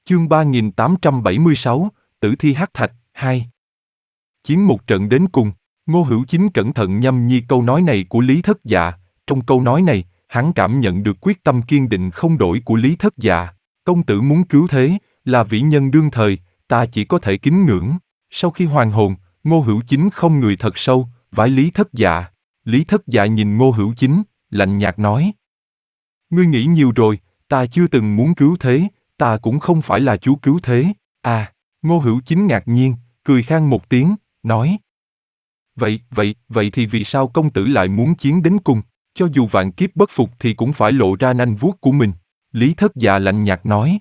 Chương 3876, Tử thi hắc thạch, 2. Chiến một trận đến cùng. Ngô Hữu Chính cẩn thận nhâm nhi câu nói này của Lý Thất Dạ. Trong câu nói này, hắn cảm nhận được quyết tâm kiên định không đổi của Lý Thất Dạ. Công tử muốn cứu thế, là vĩ nhân đương thời, ta chỉ có thể kính ngưỡng. Sau khi hoàn hồn, Ngô Hữu Chính không người thật sâu, vái Lý Thất Dạ. Lý Thất Dạ nhìn Ngô Hữu Chính, lạnh nhạt nói: Ngươi nghĩ nhiều rồi, ta chưa từng muốn cứu thế, ta cũng không phải là chúa cứu thế. À, Ngô Hữu Chính ngạc nhiên, cười khan một tiếng, nói: Vậy thì vì sao công tử lại muốn chiến đến cùng, cho dù vạn kiếp bất phục thì cũng phải lộ ra nanh vuốt của mình. Lý Thất Dạ lạnh nhạt nói: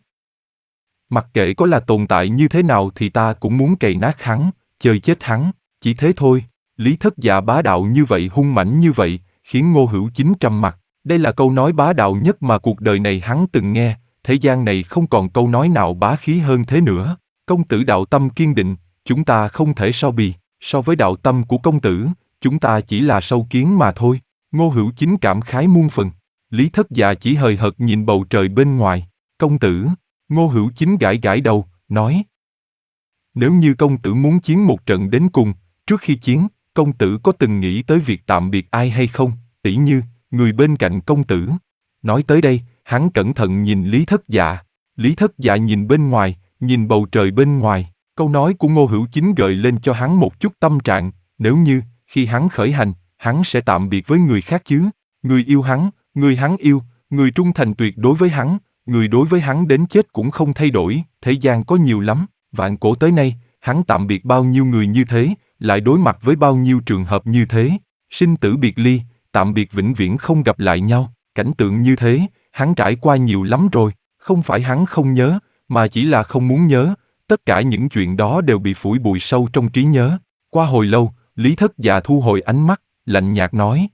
Mặc kệ có là tồn tại như thế nào thì ta cũng muốn cày nát hắn, chơi chết hắn, chỉ thế thôi. Lý Thất Dạ bá đạo như vậy, hung mãnh như vậy, khiến Ngô Hữu Chính trầm mặc. Đây là câu nói bá đạo nhất mà cuộc đời này hắn từng nghe, thế gian này không còn câu nói nào bá khí hơn thế nữa. Công tử đạo tâm kiên định, chúng ta không thể so bì, so với đạo tâm của công tử, chúng ta chỉ là sâu kiến mà thôi. Ngô Hữu Chính cảm khái muôn phần. Lý Thất Dạ chỉ hời hợt nhìn bầu trời bên ngoài. Công tử. Ngô Hữu Chính gãi gãi đầu, nói: Nếu như công tử muốn chiến một trận đến cùng, trước khi chiến, công tử có từng nghĩ tới việc tạm biệt ai hay không, tỉ như người bên cạnh công tử. Nói tới đây, hắn cẩn thận nhìn Lý Thất Dạ. Lý Thất Dạ nhìn bên ngoài, nhìn bầu trời bên ngoài. Câu nói của Ngô Hữu Chính gợi lên cho hắn một chút tâm trạng. Nếu như, khi hắn khởi hành, hắn sẽ tạm biệt với người khác chứ. Người yêu hắn, người hắn yêu, người trung thành tuyệt đối với hắn, người đối với hắn đến chết cũng không thay đổi. Thế gian có nhiều lắm, vạn cổ tới nay, hắn tạm biệt bao nhiêu người như thế, lại đối mặt với bao nhiêu trường hợp như thế. Sinh tử biệt ly, tạm biệt vĩnh viễn không gặp lại nhau. Cảnh tượng như thế, hắn trải qua nhiều lắm rồi. Không phải hắn không nhớ, mà chỉ là không muốn nhớ. Tất cả những chuyện đó đều bị phủi bụi sâu trong trí nhớ. Qua hồi lâu, Lý Thất Dạ thu hồi ánh mắt, lạnh nhạt nói: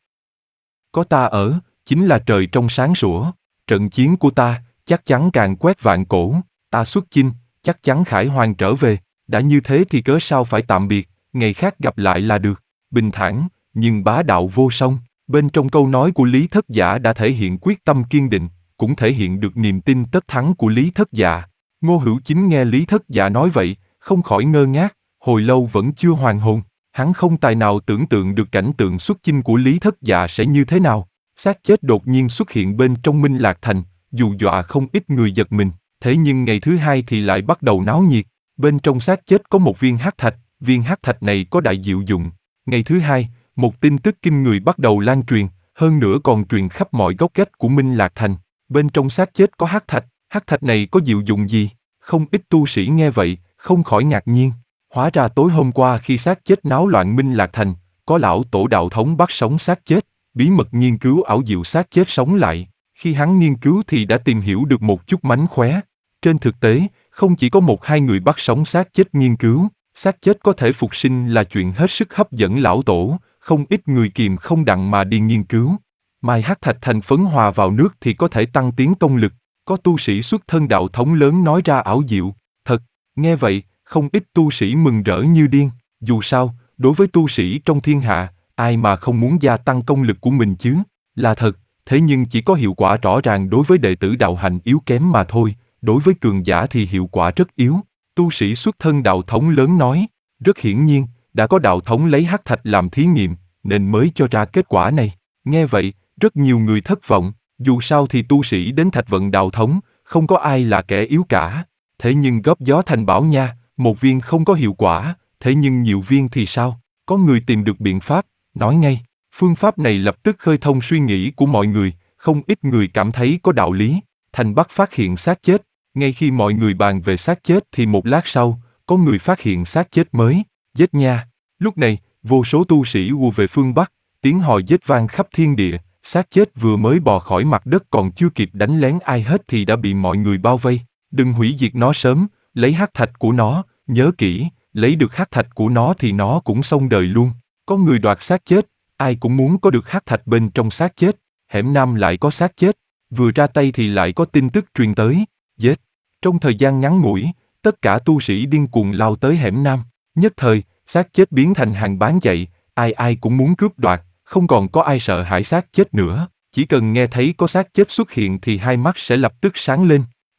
Có ta ở, chính là trời trong sáng sủa. Trận chiến của ta, chắc chắn càng quét vạn cổ. Ta xuất chinh, chắc chắn khải hoàn trở về. Đã như thế thì cớ sao phải tạm biệt, ngày khác gặp lại là được. Bình thản, nhưng bá đạo vô song. Bên trong câu nói của Lý Thất Dạ đã thể hiện quyết tâm kiên định, cũng thể hiện được niềm tin tất thắng của Lý Thất Dạ. Ngô Hữu Chính nghe Lý Thất Dạ nói vậy, không khỏi ngơ ngác, hồi lâu vẫn chưa hoàn hồn. Hắn không tài nào tưởng tượng được cảnh tượng xuất chinh của Lý Thất Dạ sẽ như thế nào. Xác chết đột nhiên xuất hiện bên trong Minh Lạc Thành, dù dọa không ít người giật mình. Thế nhưng ngày thứ hai thì lại bắt đầu náo nhiệt. Bên trong xác chết có một viên hắc thạch, viên hắc thạch này có đại diệu dụng. Ngày thứ hai, một tin tức kinh người bắt đầu lan truyền, hơn nữa còn truyền khắp mọi góc gách của Minh Lạc Thành. Bên trong xác chết có hắc thạch này có diệu dụng gì? Không ít tu sĩ nghe vậy, không khỏi ngạc nhiên. Hóa ra tối hôm qua khi xác chết náo loạn Minh Lạc Thành, có lão tổ đạo thống bắt sống xác chết, bí mật nghiên cứu ảo diệu xác chết sống lại. Khi hắn nghiên cứu thì đã tìm hiểu được một chút mánh khóe. Trên thực tế, không chỉ có một hai người bắt sống xác chết nghiên cứu, xác chết có thể phục sinh là chuyện hết sức hấp dẫn lão tổ, không ít người kìm không đặng mà đi nghiên cứu. Mai hắc thạch thành phấn hòa vào nước thì có thể tăng tiến công lực, có tu sĩ xuất thân đạo thống lớn nói ra ảo diệu, thật, nghe vậy, không ít tu sĩ mừng rỡ như điên, dù sao, đối với tu sĩ trong thiên hạ, ai mà không muốn gia tăng công lực của mình chứ, là thật, thế nhưng chỉ có hiệu quả rõ ràng đối với đệ tử đạo hành yếu kém mà thôi, đối với cường giả thì hiệu quả rất yếu. Tu sĩ xuất thân đạo thống lớn nói, rất hiển nhiên, đã có đạo thống lấy hắc thạch làm thí nghiệm, nên mới cho ra kết quả này. Nghe vậy, rất nhiều người thất vọng, dù sao thì tu sĩ đến Thạch Vận đạo thống, không có ai là kẻ yếu cả. Thế nhưng góp gió thành bão nha, một viên không có hiệu quả, thế nhưng nhiều viên thì sao? Có người tìm được biện pháp, nói ngay. Phương pháp này lập tức khơi thông suy nghĩ của mọi người, không ít người cảm thấy có đạo lý. Thành Bắc phát hiện xác chết, ngay khi mọi người bàn về xác chết thì một lát sau, có người phát hiện xác chết mới, giết nha. Lúc này, vô số tu sĩ ùa về phương Bắc, tiếng hò giết vang khắp thiên địa, xác chết vừa mới bò khỏi mặt đất còn chưa kịp đánh lén ai hết thì đã bị mọi người bao vây. Đừng hủy diệt nó sớm, lấy hắc thạch của nó, nhớ kỹ, lấy được hắc thạch của nó thì nó cũng xong đời luôn. Có người đoạt xác chết, ai cũng muốn có được hắc thạch bên trong xác chết. Hẻm Nam lại có xác chết, vừa ra tay thì lại có tin tức truyền tới, giết. Trong thời gian ngắn ngủi, tất cả tu sĩ điên cuồng lao tới Hẻm Nam. Nhất thời, xác chết biến thành hàng bán chạy, ai ai cũng muốn cướp đoạt, không còn có ai sợ hãi xác chết nữa. Chỉ cần nghe thấy có xác chết xuất hiện thì hai mắt sẽ lập tức sáng lên.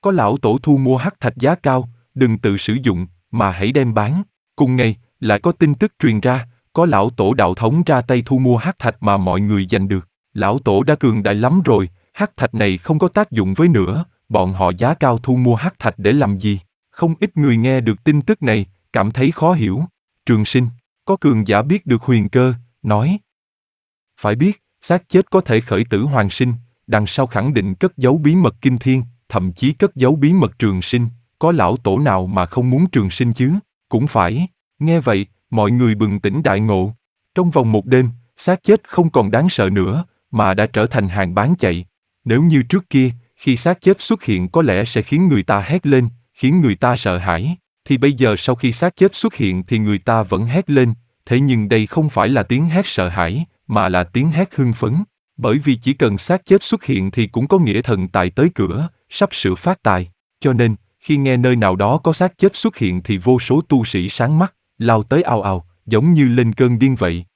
Có lão tổ thu mua hắc thạch giá cao, đừng tự sử dụng, mà hãy đem bán. Cùng ngày, lại có tin tức truyền ra, có lão tổ đạo thống ra tay thu mua hắc thạch mà mọi người giành được. Lão tổ đã cường đại lắm rồi, hắc thạch này không có tác dụng với nữa, bọn họ giá cao thu mua hắc thạch để làm gì? Không ít người nghe được tin tức này, cảm thấy khó hiểu. Trường Sinh, có cường giả biết được huyền cơ, nói. Phải biết, xác chết có thể khởi tử hoàn sinh, đằng sau khẳng định cất giấu bí mật kinh thiên, thậm chí cất giấu bí mật trường sinh, có lão tổ nào mà không muốn trường sinh chứ? Cũng phải. Nghe vậy, mọi người bừng tỉnh đại ngộ. Trong vòng một đêm, xác chết không còn đáng sợ nữa, mà đã trở thành hàng bán chạy. Nếu như trước kia, khi xác chết xuất hiện có lẽ sẽ khiến người ta hét lên, khiến người ta sợ hãi, thì bây giờ sau khi xác chết xuất hiện thì người ta vẫn hét lên, thế nhưng đây không phải là tiếng hét sợ hãi, mà là tiếng hét hưng phấn. Bởi vì chỉ cần xác chết xuất hiện thì cũng có nghĩa thần tài tới cửa, sắp sửa phát tài. Cho nên, khi nghe nơi nào đó có xác chết xuất hiện thì vô số tu sĩ sáng mắt, lao tới ào ào, giống như lên cơn điên vậy.